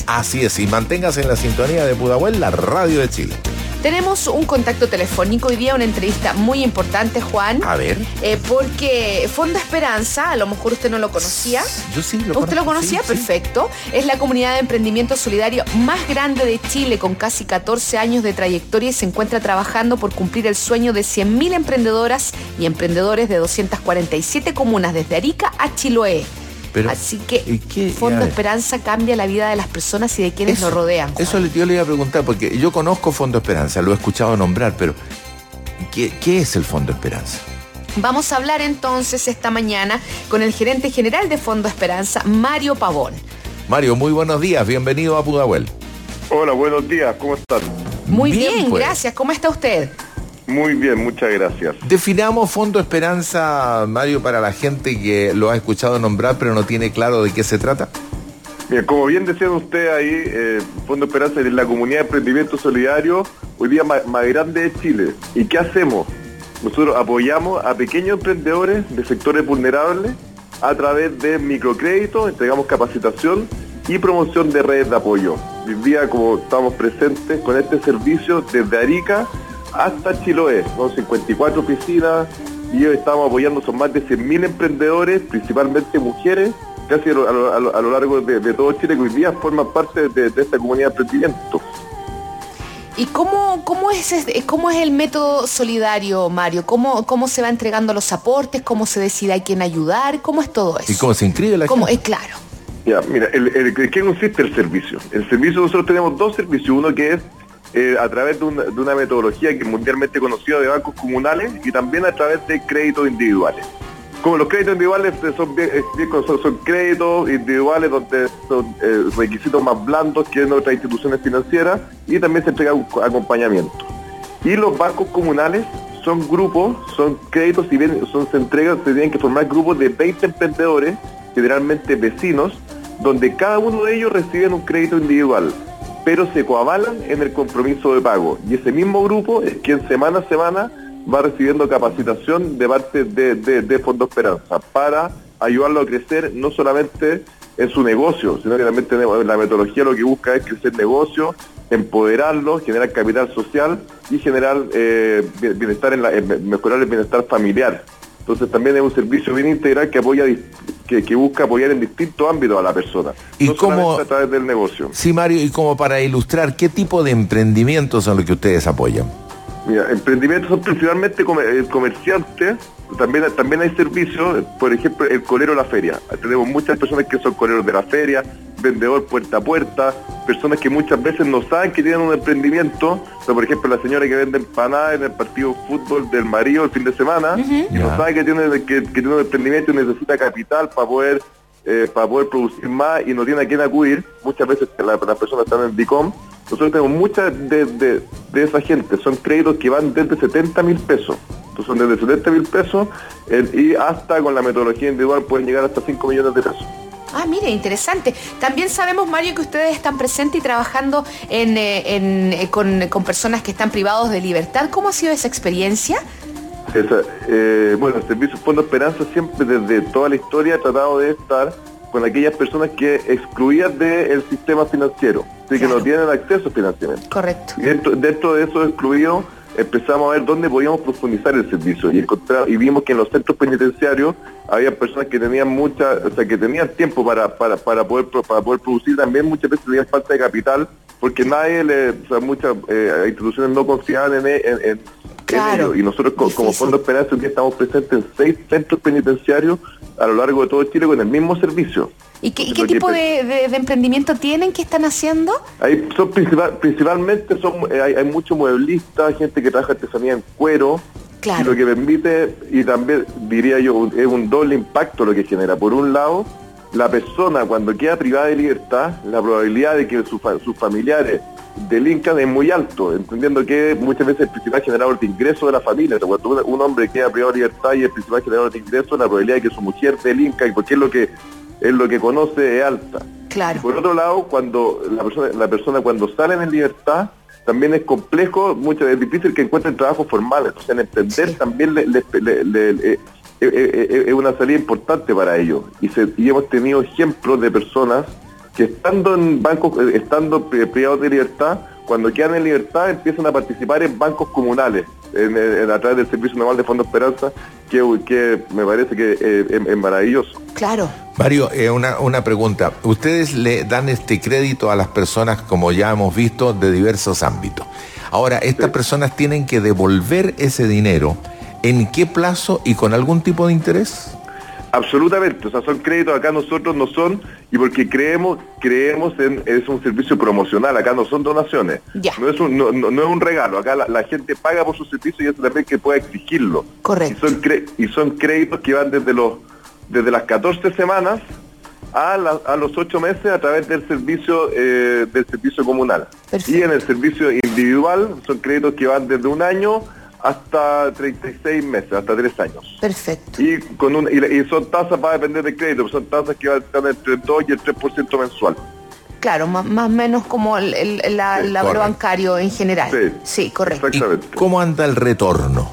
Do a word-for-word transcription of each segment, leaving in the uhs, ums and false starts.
Así es, y manténgase en la sintonía de Pudahuel, la radio de Chile. Tenemos un contacto telefónico, hoy día una entrevista muy importante, Juan. A ver. Eh, porque Fondo Esperanza, a lo mejor usted no lo conocía. Yo sí lo ¿Usted conozco, lo conocía? Sí, Perfecto. Sí. Es la comunidad de emprendimiento solidario más grande de Chile, con casi catorce años de trayectoria, y se encuentra trabajando por cumplir el sueño de cien mil emprendedoras y emprendedores de doscientas cuarenta y siete comunas, desde Arica a Chiloé. Pero, Así que ¿qué? Fondo Esperanza cambia la vida de las personas y de quienes eso, lo rodean, Juan. Eso yo le iba a preguntar, porque yo conozco Fondo Esperanza, lo he escuchado nombrar, pero ¿qué, qué es el Fondo Esperanza? Vamos a hablar entonces esta mañana con el gerente general de Fondo Esperanza, Mario Pavón. Mario, muy buenos días, bienvenido a Pudahuel. Hola, buenos días, ¿cómo están? Muy Bien, bien, pues. gracias. ¿Cómo está usted? Muy bien, muchas gracias. Definamos Fondo Esperanza, Mario, para la gente que lo ha escuchado nombrar pero no tiene claro de qué se trata. Bien, como bien decían ustedes ahí, eh, Fondo Esperanza es la comunidad de emprendimiento solidario hoy día más, más grande de Chile. ¿Y qué hacemos? Nosotros apoyamos a pequeños emprendedores de sectores vulnerables a través de microcréditos, entregamos capacitación y promoción de redes de apoyo. Hoy día, como estamos presentes con este servicio desde Arica hasta Chiloé, son cincuenta y cuatro piscinas, y hoy estamos apoyando, son más de cien mil emprendedores, principalmente mujeres, casi a lo, a lo, a lo largo de, de todo Chile, que hoy día forman parte de, de esta comunidad de emprendimiento. ¿Y cómo, cómo, es, cómo es el método solidario, Mario? ¿Cómo, ¿Cómo se va entregando los aportes? ¿Cómo se decide a quién ayudar? ¿Cómo es todo eso? ¿Y cómo se inscribe la ¿Cómo? gente? Es claro. Ya, mira, el, el, ¿en qué consiste el servicio? El servicio, nosotros tenemos dos servicios, uno que es Eh, a través de una, de una metodología que es mundialmente conocida de bancos comunales, y también a través de créditos individuales. Como los créditos individuales son, bien, bien, son, son créditos individuales donde son eh, requisitos más blandos que en otras instituciones financieras, y también se entrega un acompañamiento. Y los bancos comunales son grupos, son créditos, si bien son, se entregan, se tienen que formar grupos de veinte emprendedores, generalmente vecinos, donde cada uno de ellos reciben un crédito individual, pero se coavalan en el compromiso de pago. Y ese mismo grupo es quien semana a semana va recibiendo capacitación de parte de, de, de Fondo Esperanza para ayudarlo a crecer, no solamente en su negocio, sino que también tenemos, la metodología lo que busca es crecer negocio, empoderarlo, generar capital social y generar eh, bienestar en la, en mejorar el bienestar familiar. Entonces también es un servicio bien integral que apoya, que, que busca apoyar en distintos ámbitos a la persona, ¿Y no cómo, solamente a través del negocio. Sí, Mario, y como para ilustrar, ¿qué tipo de emprendimientos son los que ustedes apoyan? Mira, emprendimientos son principalmente comer, comerciantes, también, también hay servicios, por ejemplo, el colero de la feria. Tenemos muchas personas que son coleros de la feria, vendedor puerta a puerta, personas que muchas veces no saben que tienen un emprendimiento, pero por ejemplo la señora que vende empanadas en el partido de fútbol del marido el fin de semana, Uh-huh. y no Ya. sabe que tiene, que, que tiene un emprendimiento y necesita capital para poder eh, para poder producir más y no tiene a quién acudir. Muchas veces las la personas están en DICOM. Nosotros tenemos muchas de, de, de esa gente, son créditos que van desde setenta mil pesos. Entonces son desde setenta mil pesos eh, y hasta con la metodología individual pueden llegar hasta cinco millones de pesos. Ah, mire, interesante. También sabemos, Mario, que ustedes están presentes y trabajando en, eh, en, eh, con, con personas que están privados de libertad. ¿Cómo ha sido esa experiencia? Esa, eh, bueno, el Servicio Fondo Esperanza siempre desde toda la historia ha tratado de estar con aquellas personas que excluidas del sistema financiero, así que Claro. no tienen acceso a financiamiento. Correcto. Y dentro, dentro de esos excluidos empezamos a ver dónde podíamos profundizar el servicio y encontrar, y vimos que en los centros penitenciarios había personas que tenían mucha, o sea, que tenían tiempo para, para, para poder para poder producir, también muchas veces tenían falta de capital porque nadie le, o sea, muchas eh, instituciones no confiaban en, en, en Claro, y nosotros co- como difícil. Fondo Esperanza hoy día estamos presentes en seis centros penitenciarios a lo largo de todo Chile con el mismo servicio. ¿Y qué, y Eso qué aquí tipo pre- de, de- de emprendimiento tienen? ¿Qué están haciendo? Hay, son principal, principalmente son eh, hay, hay muchos mueblistas, gente que trabaja artesanía en cuero, Claro. y lo que permite, y también diría yo, un- es un doble impacto lo que genera. Por un lado, la persona cuando queda privada de libertad, la probabilidad de que sus fa- sus familiares delincan es muy alto, entendiendo que muchas veces el principal generador de ingresos de la familia, cuando un, un hombre queda privado de libertad y el principal generador de ingresos, la probabilidad de que su mujer delinca, y porque es lo que es lo que conoce, es alta. Claro. Por otro lado, cuando la persona, la persona cuando salen en libertad, también es complejo, mucho, es difícil que encuentren trabajo formal, entonces en emprender Sí. también le, le- le- le- le- eh, eh, eh, es una salida importante para ellos. Y, se, y hemos tenido ejemplos de personas que estando en bancos, estando privados de libertad, cuando quedan en libertad empiezan a participar en bancos comunales, en, en, a través del Servicio Naval de Fondo Esperanza, que, que me parece que eh, es, es maravilloso. Claro. Mario, eh, una, una pregunta. Ustedes le dan este crédito a las personas, como ya hemos visto, de diversos ámbitos. Ahora, estas sí. personas tienen que devolver ese dinero. ¿En qué plazo y con algún tipo de interés? Absolutamente, o sea, son créditos, acá nosotros no son, y porque creemos creemos en, es un servicio promocional, acá no son donaciones, ya. no es un no, no, no es un regalo, acá la, la gente paga por su servicio y eso también que pueda exigirlo. Correcto. Y son, cre, y son créditos que van desde los desde las catorce semanas a, la, a los ocho meses a través del servicio eh, del servicio comunal. Perfecto. Y en el servicio individual son créditos que van desde un año hasta treinta y seis meses, hasta tres años. Perfecto. Y con un, y, y son tasas, va a depender del crédito, son tasas que van a estar entre el dos y el tres por ciento mensual. Claro, más o más menos como el, el la, sí, el bancario en general. Sí, sí, correcto. Exactamente. ¿Y cómo anda el retorno?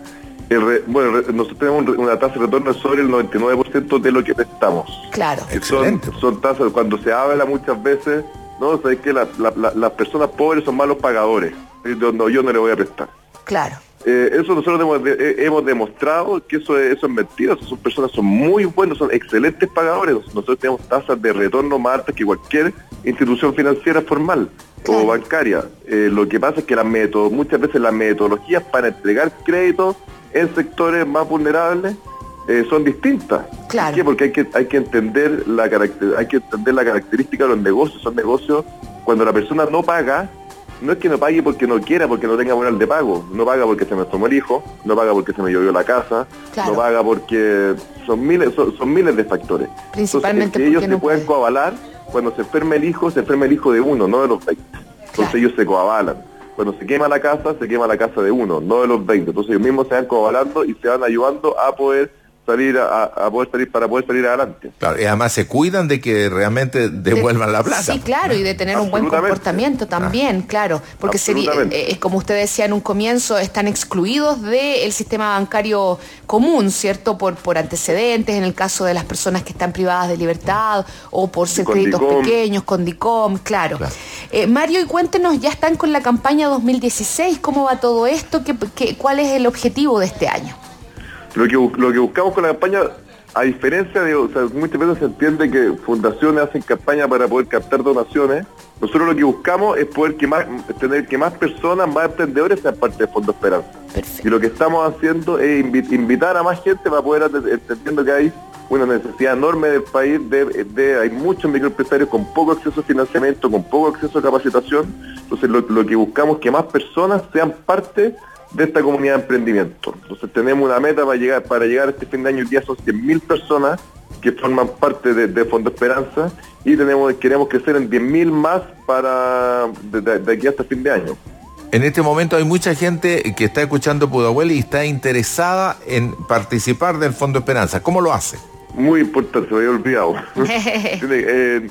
El re, bueno, nosotros tenemos una tasa de retorno sobre el noventa y nueve por ciento de lo que prestamos. Claro. Excelente. Son, son tasas, cuando se habla muchas veces, no, sabes que la, la, la, las personas pobres son malos pagadores. Yo no, yo no le voy a prestar. Claro. Eh, eso nosotros hemos, eh, hemos demostrado que eso es, eso es mentira. Son personas, son muy buenos, son excelentes pagadores. Nosotros tenemos tasas de retorno más altas que cualquier institución financiera formal, claro, o bancaria. Eh, lo que pasa es que la método, muchas veces las metodologías para entregar créditos en sectores más vulnerables eh, son distintas. Claro. ¿Por qué? Porque hay que hay que entender la caracter, hay que entender la característica de los negocios. Son negocios cuando la persona no paga. No es que no pague porque no quiera, porque no tenga moral de pago. No paga porque se me tomó el hijo, no paga porque se me llovió la casa, claro, no paga porque son miles son, son miles de factores. Principalmente Entonces, ellos no se pueden puede. coavalar cuando se enferme el hijo, se enferma el hijo de uno, no de los veinte. Entonces claro, ellos se coavalan. Cuando se quema la casa, se quema la casa de uno, no de los veinte. Entonces ellos mismos se van coavalando y se van ayudando a poder salir a, a poder salir para poder salir adelante. Claro, y además se cuidan de que realmente devuelvan de, la plata. Sí, claro, y de tener un buen comportamiento también, ah, claro, porque sería, eh, como usted decía en un comienzo, están excluidos del sistema bancario común, ¿cierto? Por por antecedentes, en el caso de las personas que están privadas de libertad o por ser créditos DICOM. pequeños, con DICOM, claro. claro. Eh, Mario, y cuéntenos, ya están con la campaña dos mil dieciséis, ¿cómo va todo esto? ¿Qué, qué, ¿Cuál es el objetivo de este año? Lo que, lo que buscamos con la campaña, a diferencia de, o sea, muchas veces se entiende que fundaciones hacen campaña para poder captar donaciones. Nosotros lo que buscamos es poder que más, tener que más personas, más emprendedores sean parte de Fondo Esperanza. Perfecto. Y lo que estamos haciendo es invitar a más gente para poder, entendiendo que hay una necesidad enorme del país, de, de hay muchos microempresarios con poco acceso a financiamiento, con poco acceso a capacitación. Entonces lo, lo que buscamos es que más personas sean parte de esta comunidad de emprendimiento. Entonces tenemos una meta para llegar para llegar a este fin de año. Hoy día son cien mil personas que forman parte de, de Fondo Esperanza y tenemos queremos crecer en diez mil más para de, de, de aquí hasta fin de año. En este momento hay mucha gente que está escuchando Pudahuel y está interesada en participar del Fondo Esperanza. ¿Cómo lo hace? Muy importante, se me había olvidado. eh,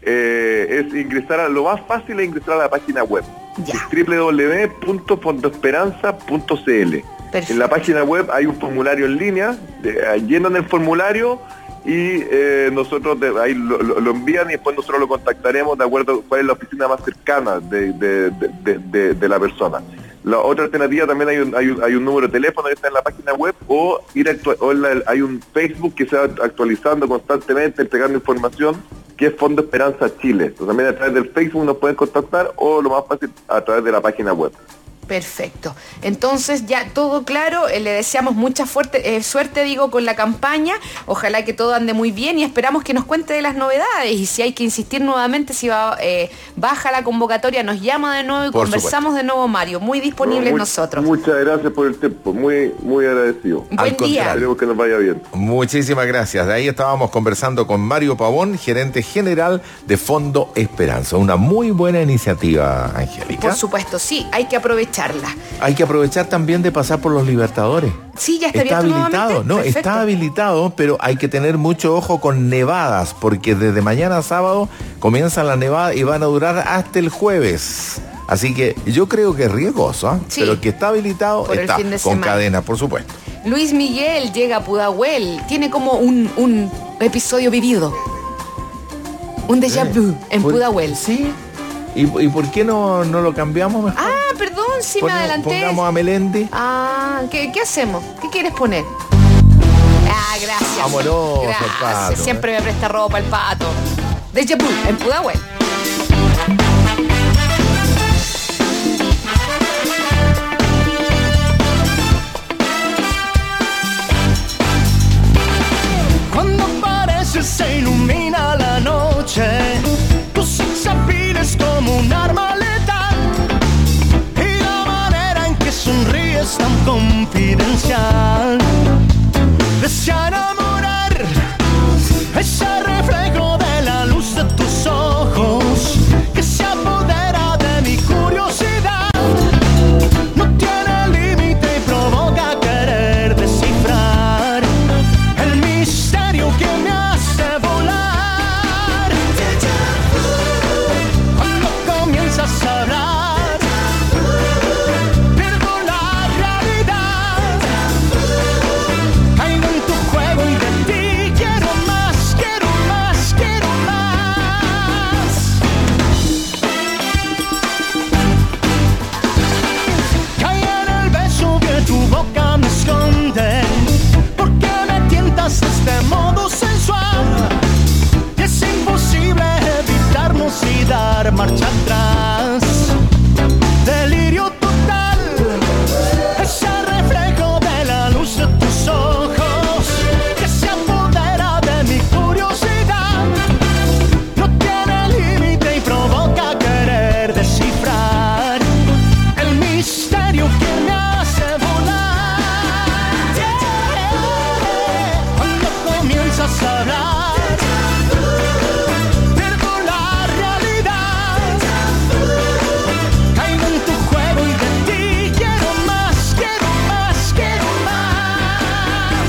eh, es ingresar a, lo más fácil es ingresar a la página web. doble u doble u doble u punto fondo esperanza punto c l. En la página web hay un formulario en línea, de, llenan el formulario y eh, nosotros de, ahí lo, lo, lo envían y después nosotros lo contactaremos de acuerdo a cuál es la oficina más cercana de, de, de, de, de, de la persona. La otra alternativa también hay un, hay un, hay un número de teléfono que está en la página web o ir actua- o en la, hay un Facebook que se va actualizando constantemente, entregando información, que es Fondo Esperanza Chile. Entonces, también a través del Facebook nos pueden contactar o lo más fácil a través de la página web. Perfecto. Entonces ya todo claro, eh, le deseamos mucha fuerte, eh, suerte, digo, con la campaña. Ojalá que todo ande muy bien y esperamos que nos cuente de las novedades. Y si hay que insistir nuevamente, si va eh, baja la convocatoria, nos llama de nuevo y por conversamos supuesto. de nuevo, Mario. Muy disponibles no, muy, nosotros. Muchas gracias por el tiempo, muy muy agradecido. Buen día. Esperemos que nos vaya bien. Muchísimas gracias. De ahí estábamos conversando con Mario Pavón, gerente general de Fondo Esperanza. Una muy buena iniciativa, Angélica. Por supuesto, sí, hay que aprovechar. Hay que aprovechar también de pasar por los Libertadores. Sí, ya está, está habilitado, no, Perfecto. está habilitado, pero hay que tener mucho ojo con nevadas, porque desde mañana sábado comienzan las nevadas y van a durar hasta el jueves. Así que yo creo que es riesgoso, ¿eh? Sí. Pero que está habilitado, por está, con semana. cadena, por supuesto. Luis Miguel llega a Pudahuel, tiene como un, un episodio vivido. Un déjà vu en ¿Por- Pudahuel. Sí. ¿Y, y por qué no, no lo cambiamos mejor? Ah, perdón, sí me Ponemos- adelanté. Pongamos a Melendi. Ah, ¿qué, ¿qué hacemos? ¿Qué quieres poner? Ah, gracias. Vámonos, Gracias. el Pato, Siempre me presta ropa el pato. Déjà vu en Pudahuel. Cuando aparece se ilumina la noche, tu sex appeal es como un arma letal, y la manera en que sonríes tan confidencial. Desea enamorar, ese reflejo de la luz de tus ojos que se apodera de mi curiosidad. No tiene límite y provoca querer descifrar el misterio que me hace volar. Cuando comienzas a hablar, pierdo la realidad. Caigo en tu juego y de ti quiero más, quiero más, quiero más. Caí en el beso que tu boca me esconde, porque me tientas de este modo sensual. Y es imposible evitarnos y dar marcha atrás. Delirio total, ese reflejo de la luz de tus ojos que se apodera de mi curiosidad. No tiene límite y provoca querer descifrar el misterio que me hace volar. Cuando comienzas a hablar, pierdo la realidad. Caigo en tu juego y de ti quiero más, quiero más, quiero más.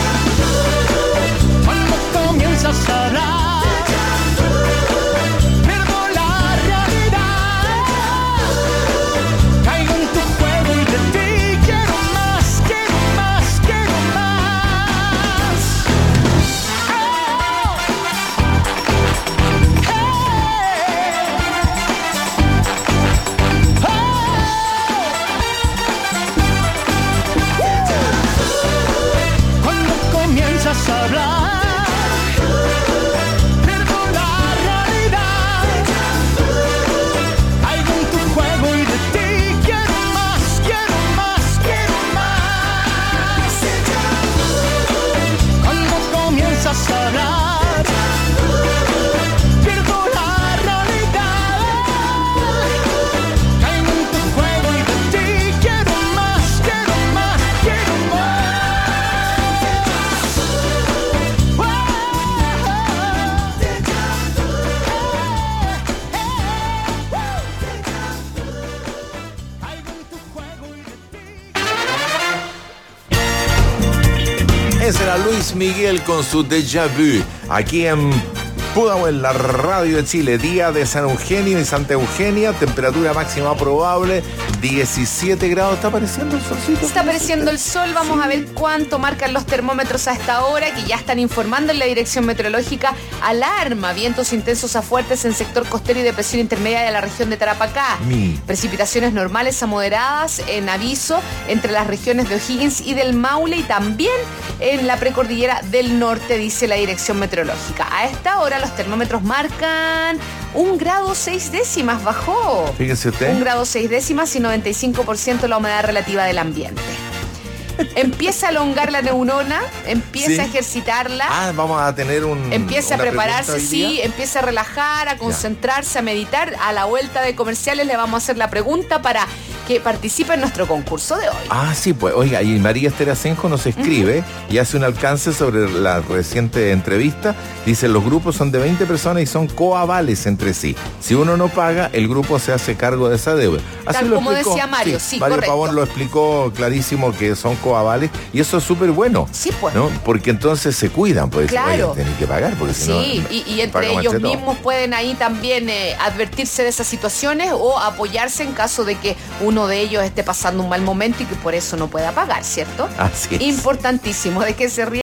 Cuando comienzas a hablar, pierdo la realidad. Caigo en tu juego y de ti quiero más, quiero más, quiero más. Cuando comienzas a hablar, pierdo la realidad. Caigo en tu juego y de ti quiero más, quiero más, quiero más. Cuando comienzas a hablar, pierdo la realidad. Caigo en tu juego y de ti quiero más, quiero más, quiero más. Caigo en tu juego y de ti. Ese era Luis Miguel con su Déjà Vu. Aquí en Pudahuel, la radio de Chile. Día de San Eugenio y Santa Eugenia. Temperatura máxima probable diecisiete grados. ¿Está apareciendo el solcito? Está apareciendo el sol, vamos a ver cuánto marcan los termómetros a esta hora, que ya están informando en la dirección meteorológica. Alarma, vientos intensos a fuertes en sector costero y depresión intermedia de la región de Tarapacá. Mi. Precipitaciones normales a moderadas en aviso entre las regiones de O'Higgins y del Maule, y también en la precordillera del norte, dice la dirección meteorológica. A esta hora los termómetros marcan un grado seis décimas, bajó. Fíjese usted. Un grado seis décimas y noventa y cinco por ciento la humedad relativa del ambiente. Empieza a elongar la neurona, empieza Sí. a ejercitarla, Ah, vamos a tener un. empieza a una prepararse, pregunta hoy sí, día. empieza a relajar, a concentrarse, a meditar. A la vuelta de comerciales le vamos a hacer la pregunta para que participe en nuestro concurso de hoy. Ah, sí, pues, oiga, y María Esther Asenjo nos escribe y hace un alcance sobre la reciente entrevista. Dice, los grupos son de veinte personas y son coavales entre sí. Si uno no paga, el grupo se hace cargo de esa deuda. Tal lo como explicó, decía Mario, sí, Mario correcto. Pavón lo explicó clarísimo, que son coavales, y eso es súper bueno. Sí, pues. ¿No? Porque entonces se cuidan, pues, Claro. oye, tienen que pagar, porque si no... Sí, y, y entre pagamos ellos entre todos. mismos pueden ahí también eh, advertirse de esas situaciones o apoyarse en caso de que uno de ellos esté pasando un mal momento y que por eso no pueda pagar, ¿cierto? Así es. Importantísimo. ¿De qué se ríe?